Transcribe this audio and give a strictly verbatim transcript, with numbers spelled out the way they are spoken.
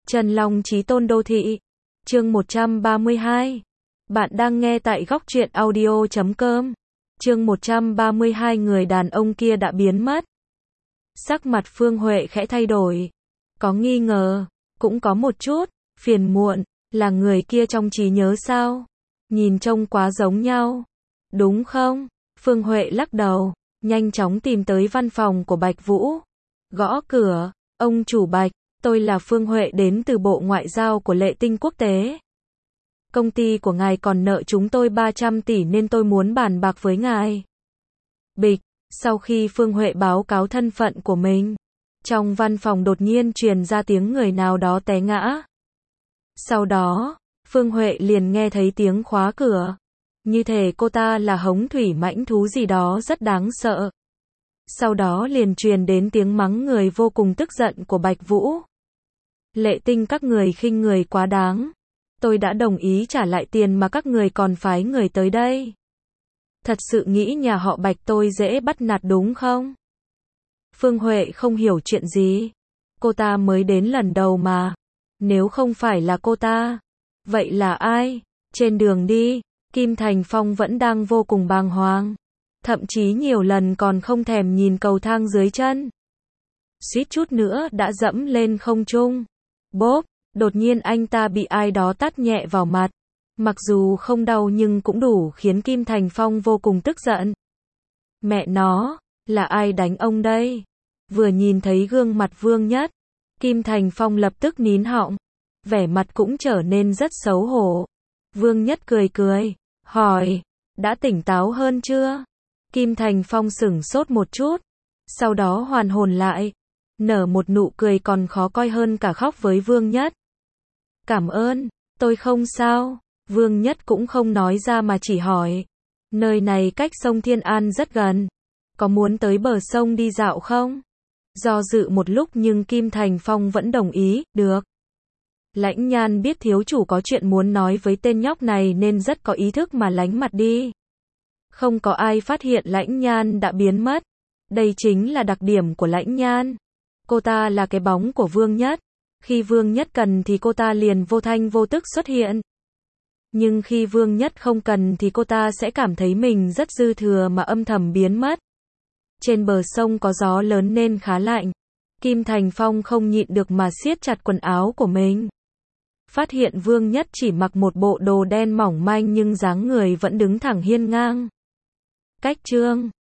Trần Long Chí Tôn Đô Thị. Chương một trăm ba mươi hai. Bạn đang nghe tại góc truyện audio chấm com. Chương một trăm ba mươi hai, người đàn ông kia đã biến mất. Sắc mặt Phương Huệ khẽ thay đổi. Có nghi ngờ, cũng có một chút phiền muộn, là người kia trong trí nhớ sao? Nhìn trông quá giống nhau, đúng không? Phương Huệ lắc đầu, nhanh chóng tìm tới văn phòng của Bạch Vũ. Gõ cửa, ông chủ Bạch, tôi là Phương Huệ đến từ Bộ Ngoại giao của Lệ Tinh Quốc tế. Công ty của ngài còn nợ chúng tôi ba trăm tỷ nên tôi muốn bàn bạc với ngài. Bịch, sau khi Phương Huệ báo cáo thân phận của mình, trong văn phòng đột nhiên truyền ra tiếng người nào đó té ngã. Sau đó, Phương Huệ liền nghe thấy tiếng khóa cửa. Như thể cô ta là hống thủy mãnh thú gì đó rất đáng sợ. Sau đó liền truyền đến tiếng mắng người vô cùng tức giận của Bạch Vũ. Lệ Tinh, các người khinh người quá đáng. Tôi đã đồng ý trả lại tiền mà các người còn phái người tới đây. Thật sự nghĩ nhà họ Bạch tôi dễ bắt nạt đúng không? Phương Huệ không hiểu chuyện gì. Cô ta mới đến lần đầu mà. Nếu không phải là cô ta, vậy là ai? Trên đường đi, Kim Thành Phong vẫn đang vô cùng bàng hoàng. Thậm chí nhiều lần còn không thèm nhìn cầu thang dưới chân. Suýt chút nữa đã dẫm lên không trung. Bốp, đột nhiên anh ta bị ai đó tát nhẹ vào mặt. Mặc dù không đau nhưng cũng đủ khiến Kim Thành Phong vô cùng tức giận. Mẹ nó, là ai đánh ông đây? Vừa nhìn thấy gương mặt Vương Nhất, Kim Thành Phong lập tức nín họng. Vẻ mặt cũng trở nên rất xấu hổ. Vương Nhất cười cười, hỏi, đã tỉnh táo hơn chưa? Kim Thành Phong sửng sốt một chút, sau đó hoàn hồn lại, nở một nụ cười còn khó coi hơn cả khóc với Vương Nhất. Cảm ơn, tôi không sao. Vương Nhất cũng không nói ra mà chỉ hỏi, nơi này cách sông Thiên An rất gần, có muốn tới bờ sông đi dạo không? Do dự một lúc nhưng Kim Thành Phong vẫn đồng ý, được. Lãnh Nhan biết thiếu chủ có chuyện muốn nói với tên nhóc này nên rất có ý thức mà lánh mặt đi. Không có ai phát hiện Lãnh Nhan đã biến mất. Đây chính là đặc điểm của Lãnh Nhan. Cô ta là cái bóng của Vương Nhất. Khi Vương Nhất cần thì cô ta liền vô thanh vô tức xuất hiện. Nhưng khi Vương Nhất không cần thì cô ta sẽ cảm thấy mình rất dư thừa mà âm thầm biến mất. Trên bờ sông có gió lớn nên khá lạnh. Kim Thành Phong không nhịn được mà siết chặt quần áo của mình. Phát hiện Vương Nhất chỉ mặc một bộ đồ đen mỏng manh nhưng dáng người vẫn đứng thẳng hiên ngang. Cách chương